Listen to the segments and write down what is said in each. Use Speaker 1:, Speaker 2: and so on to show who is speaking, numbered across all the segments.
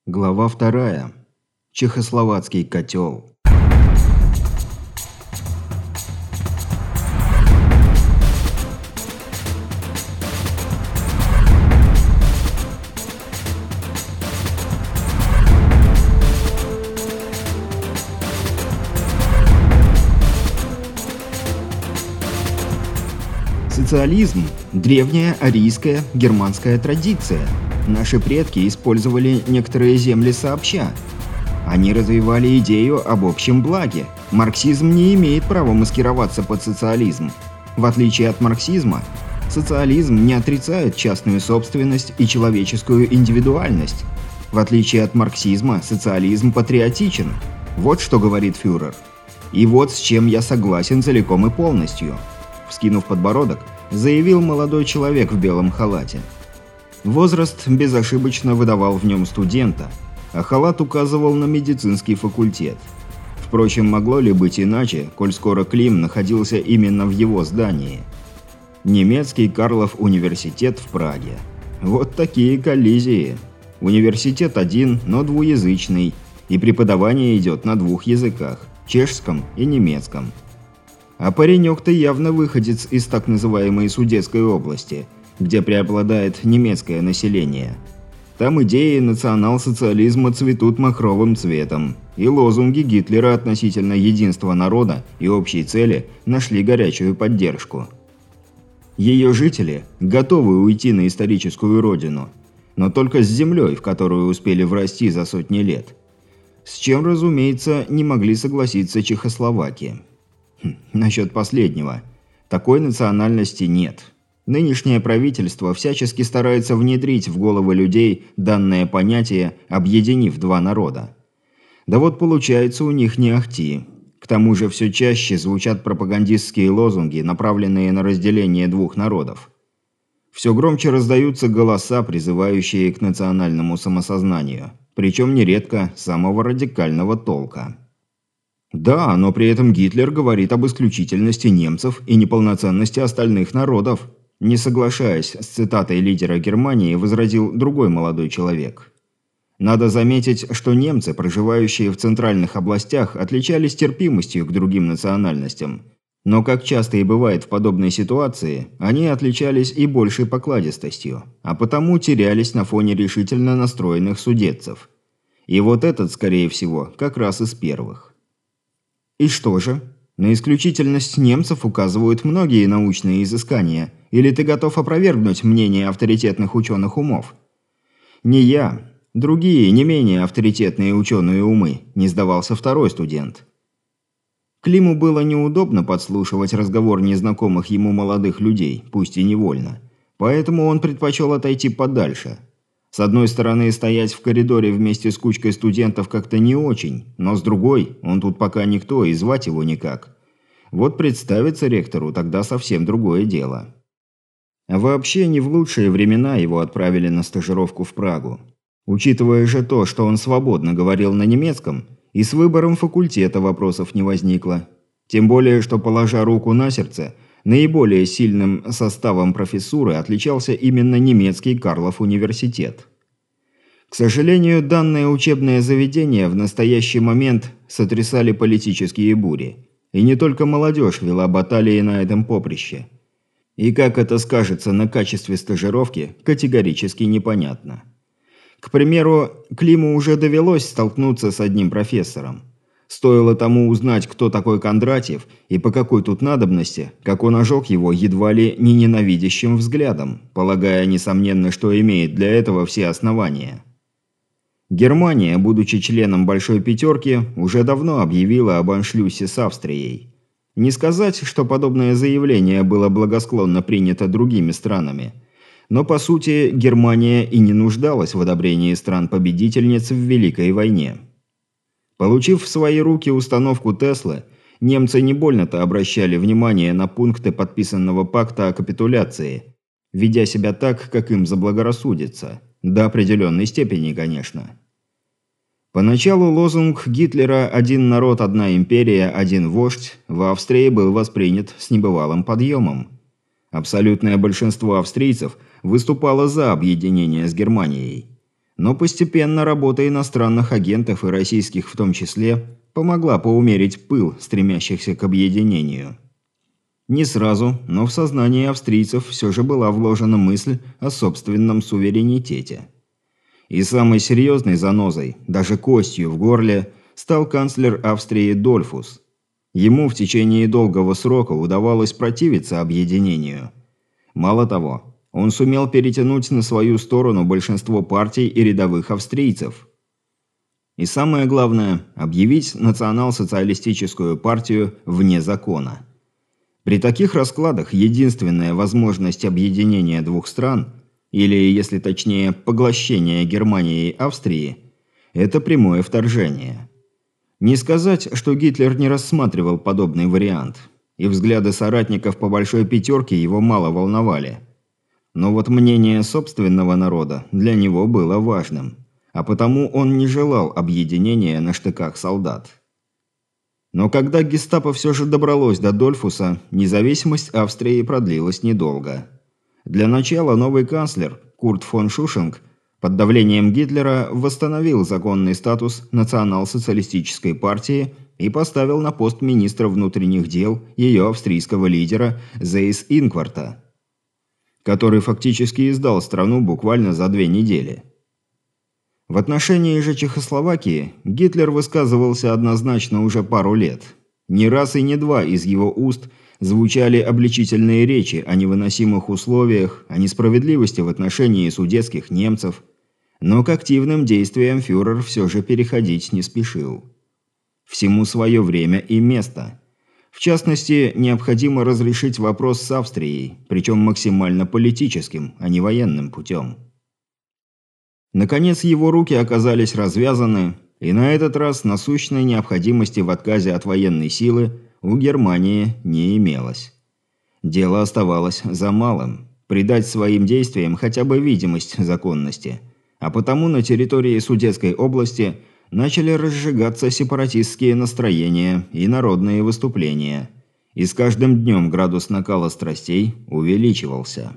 Speaker 1: Глава 2. Чехословацкий котел. Социализм – древняя арийская германская традиция. Наши предки использовали некоторые земли сообща. Они развивали идею об общем благе. Марксизм не имеет права маскироваться под социализм. В отличие от марксизма, социализм не отрицает частную собственность и человеческую индивидуальность. В отличие от марксизма, социализм патриотичен. Вот что говорит фюрер. И вот с чем я согласен целиком и полностью. Вскинув подбородок, заявил молодой человек в белом халате. Возраст безошибочно выдавал в нем студента, а халат указывал на медицинский факультет. Впрочем, могло ли быть иначе, коль скоро Клим находился именно в его здании? Немецкий Карлов университет в Праге. Вот такие коллизии. Университет один, но двуязычный, и преподавание идет на двух языках – чешском и немецком. А паренек-то явно выходец из так называемой Судетской области, где преобладает немецкое население. Там идеи национал-социализма цветут махровым цветом, и лозунги Гитлера относительно единства народа и общей цели нашли горячую поддержку. Ее жители готовы уйти на историческую родину, но только с землей, в которую успели врасти за сотни лет. С чем, разумеется, не могли согласиться чехословаки. Насчет последнего. Такой национальности нет. Нынешнее правительство всячески старается внедрить в головы людей данное понятие, объединив два народа. Да вот получается у них не ахти. К тому же все чаще звучат пропагандистские лозунги, направленные на разделение двух народов. Все громче раздаются голоса, призывающие к национальному самосознанию, причем нередко самого радикального толка. Да, но при этом Гитлер говорит об исключительности немцев и неполноценности остальных народов. Не соглашаясь с цитатой лидера Германии, возразил другой молодой человек. Надо заметить, что немцы, проживающие в центральных областях, отличались терпимостью к другим национальностям. Но, как часто и бывает в подобной ситуации, они отличались и большей покладистостью, а потому терялись на фоне решительно настроенных судетцев. И вот этот, скорее всего, как раз из первых. И что же? На исключительность немцев указывают многие научные изыскания, или ты готов опровергнуть мнение авторитетных ученых умов? Не я. Другие, не менее авторитетные ученые умы, не сдавался второй студент. Климу было неудобно подслушивать разговор незнакомых ему молодых людей, пусть и невольно. Поэтому он предпочел отойти подальше. С одной стороны, стоять в коридоре вместе с кучкой студентов как-то не очень, но с другой, он тут пока никто и звать его никак. Вот представиться ректору тогда совсем другое дело. А вообще не в лучшие времена его отправили на стажировку в Прагу. Учитывая же то, что он свободно говорил на немецком, и с выбором факультета вопросов не возникло. Тем более, что, положа руку на сердце, наиболее сильным составом профессуры отличался именно немецкий Карлов университет. К сожалению, данное учебное заведение в настоящий момент сотрясали политические бури. И не только молодежь вела баталии на этом поприще. И как это скажется на качестве стажировки, категорически непонятно. К примеру, Климу уже довелось столкнуться с одним профессором. Стоило тому узнать, кто такой Кондратьев и по какой тут надобности, как он ожег его едва ли не ненавидящим взглядом, полагая, несомненно, что имеет для этого все основания. Германия, будучи членом Большой Пятерки, уже давно объявила об аншлюсе с Австрией. Не сказать, что подобное заявление было благосклонно принято другими странами. Но, по сути, Германия и не нуждалась в одобрении стран-победительниц в Великой войне. Получив в свои руки установку Теслы, немцы не больно-то обращали внимание на пункты подписанного пакта о капитуляции, ведя себя так, как им заблагорассудится. До определенной степени, конечно. Поначалу лозунг Гитлера «Один народ, одна империя, один вождь» в Австрии был воспринят с небывалым подъемом. Абсолютное большинство австрийцев выступало за объединение с Германией. Но постепенно работа иностранных агентов и российских в том числе помогла поумерить пыл стремящихся к объединению. Не сразу, но в сознание австрийцев все же была вложена мысль о собственном суверенитете. И самой серьезной занозой, даже костью в горле, стал канцлер Австрии Дольфус. Ему в течение долгого срока удавалось противиться объединению. Мало того, он сумел перетянуть на свою сторону большинство партий и рядовых австрийцев. И самое главное – объявить национал-социалистическую партию вне закона. При таких раскладах единственная возможность объединения двух стран, или, если точнее, поглощения Германии и Австрии, это прямое вторжение. Не сказать, что Гитлер не рассматривал подобный вариант, и взгляды соратников по Большой Пятерке его мало волновали. Но вот мнение собственного народа для него было важным, а потому он не желал объединения на штыках солдат. Но когда гестапо все же добралось до Дольфуса, независимость Австрии продлилась недолго. Для начала новый канцлер, Курт фон Шушинг, под давлением Гитлера восстановил законный статус национал-социалистической партии и поставил на пост министра внутренних дел ее австрийского лидера Зейс Инкварта, который фактически издал страну буквально за 2 недели. В отношении же Чехословакии Гитлер высказывался однозначно уже пару лет. Не раз и не два из его уст звучали обличительные речи о невыносимых условиях, о несправедливости в отношении судетских немцев, но к активным действиям фюрер все же переходить не спешил. Всему свое время и место. В частности, необходимо разрешить вопрос с Австрией, причем максимально политическим, а не военным путем. Наконец, его руки оказались развязаны, и на этот раз насущной необходимости в отказе от военной силы у Германии не имелось. Дело оставалось за малым – придать своим действиям хотя бы видимость законности, а потому на территории Судетской области начали разжигаться сепаратистские настроения и народные выступления, и с каждым днем градус накала страстей увеличивался.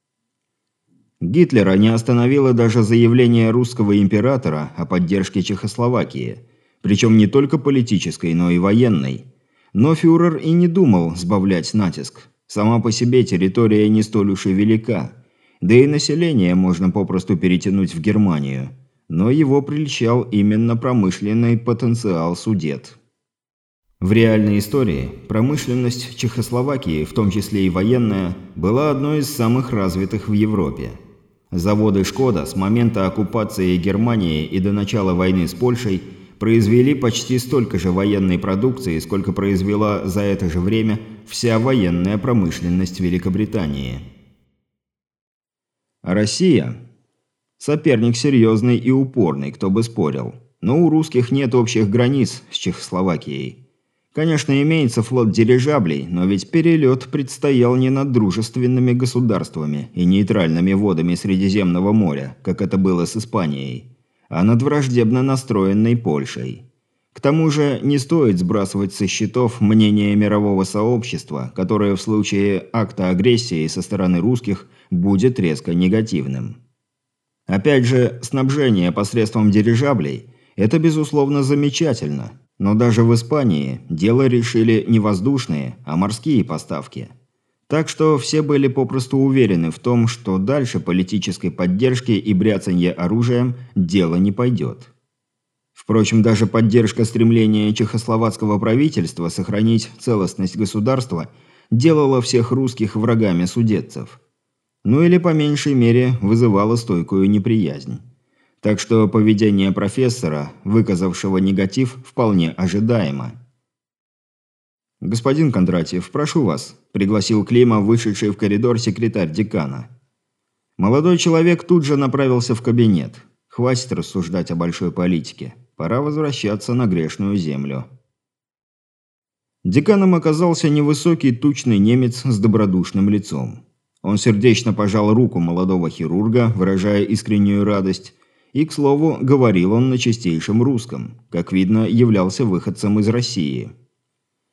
Speaker 1: Гитлера не остановило даже заявление русского императора о поддержке Чехословакии, причем не только политической, но и военной. Но фюрер и не думал сбавлять натиск. Сама по себе территория не столь уж и велика, да и население можно попросту перетянуть в Германию. Но его прельщал именно промышленный потенциал Судет. В реальной истории промышленность Чехословакии, в том числе и военная, была одной из самых развитых в Европе. Заводы «Шкода» с момента оккупации Германии и до начала войны с Польшей произвели почти столько же военной продукции, сколько произвела за это же время вся военная промышленность Великобритании. А Россия? Соперник серьезный и упорный, кто бы спорил. Но у русских нет общих границ с Чехословакией. Конечно, имеется флот дирижаблей, но ведь перелет предстоял не над дружественными государствами и нейтральными водами Средиземного моря, как это было с Испанией, а над враждебно настроенной Польшей. К тому же не стоит сбрасывать со счетов мнение мирового сообщества, которое в случае акта агрессии со стороны русских будет резко негативным. Опять же, снабжение посредством дирижаблей – это безусловно замечательно. Но даже в Испании дело решили не воздушные, а морские поставки. Так что все были попросту уверены в том, что дальше политической поддержки и бряцанья оружием дело не пойдет. Впрочем, даже поддержка стремления чехословацкого правительства сохранить целостность государства делала всех русских врагами судетцев. Ну или по меньшей мере вызывала стойкую неприязнь. Так что поведение профессора, выказавшего негатив, вполне ожидаемо. «Господин Кондратьев, прошу вас», – пригласил Клима вышедший в коридор секретарь декана. Молодой человек тут же направился в кабинет. Хватит рассуждать о большой политике. Пора возвращаться на грешную землю. Деканом оказался невысокий тучный немец с добродушным лицом. Он сердечно пожал руку молодого хирурга, выражая искреннюю радость. И, к слову, говорил он на чистейшем русском. Как видно, являлся выходцем из России.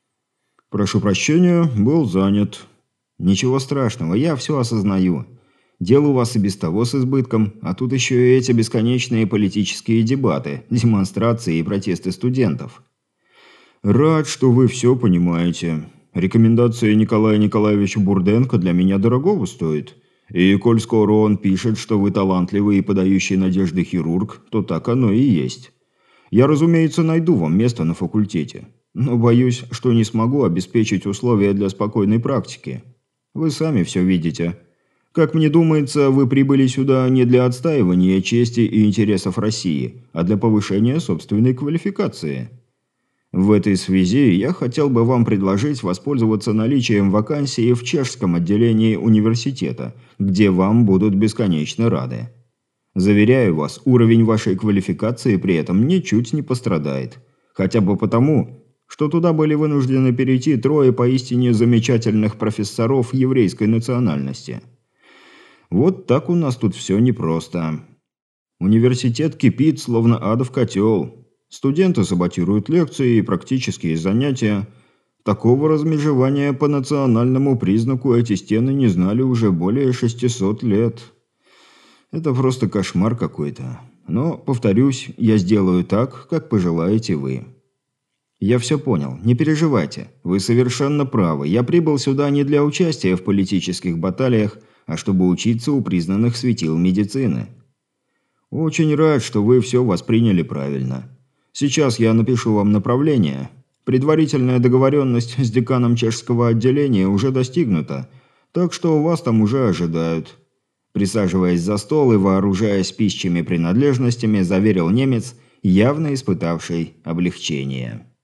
Speaker 1: «Прошу прощения, был занят». «Ничего страшного, я все осознаю. Дел у вас и без того с избытком, а тут еще и эти бесконечные политические дебаты, демонстрации и протесты студентов. Рад, что вы все понимаете. Рекомендация Николая Николаевича Бурденко для меня дорогого стоит. И коль скоро он пишет, что вы талантливый и подающий надежды хирург, то так оно и есть. Я, разумеется, найду вам место на факультете. Но боюсь, что не смогу обеспечить условия для спокойной практики. Вы сами все видите. Как мне думается, вы прибыли сюда не для отстаивания чести и интересов России, а для повышения собственной квалификации. В этой связи я хотел бы вам предложить воспользоваться наличием вакансии в чешском отделении университета, где вам будут бесконечно рады. Заверяю вас, уровень вашей квалификации при этом ничуть не пострадает. Хотя бы потому, что туда были вынуждены перейти трое поистине замечательных профессоров еврейской национальности. Вот так у нас тут все непросто. Университет кипит, словно адов котел. Студенты саботируют лекции и практические занятия. Такого размежевания по национальному признаку эти стены не знали уже более 600 лет. Это просто кошмар какой-то. Но, повторюсь, я сделаю так, как пожелаете вы. Я все понял, не переживайте. Вы совершенно правы. Я прибыл сюда не для участия в политических баталиях, а чтобы учиться у признанных светил медицины. Очень рад, что вы все восприняли правильно. Сейчас я напишу вам направление. Предварительная договоренность с деканом чешского отделения уже достигнута, так что вас там уже ожидают. Присаживаясь за стол и вооружаясь пищими принадлежностями, заверил немец, явно испытавший облегчение.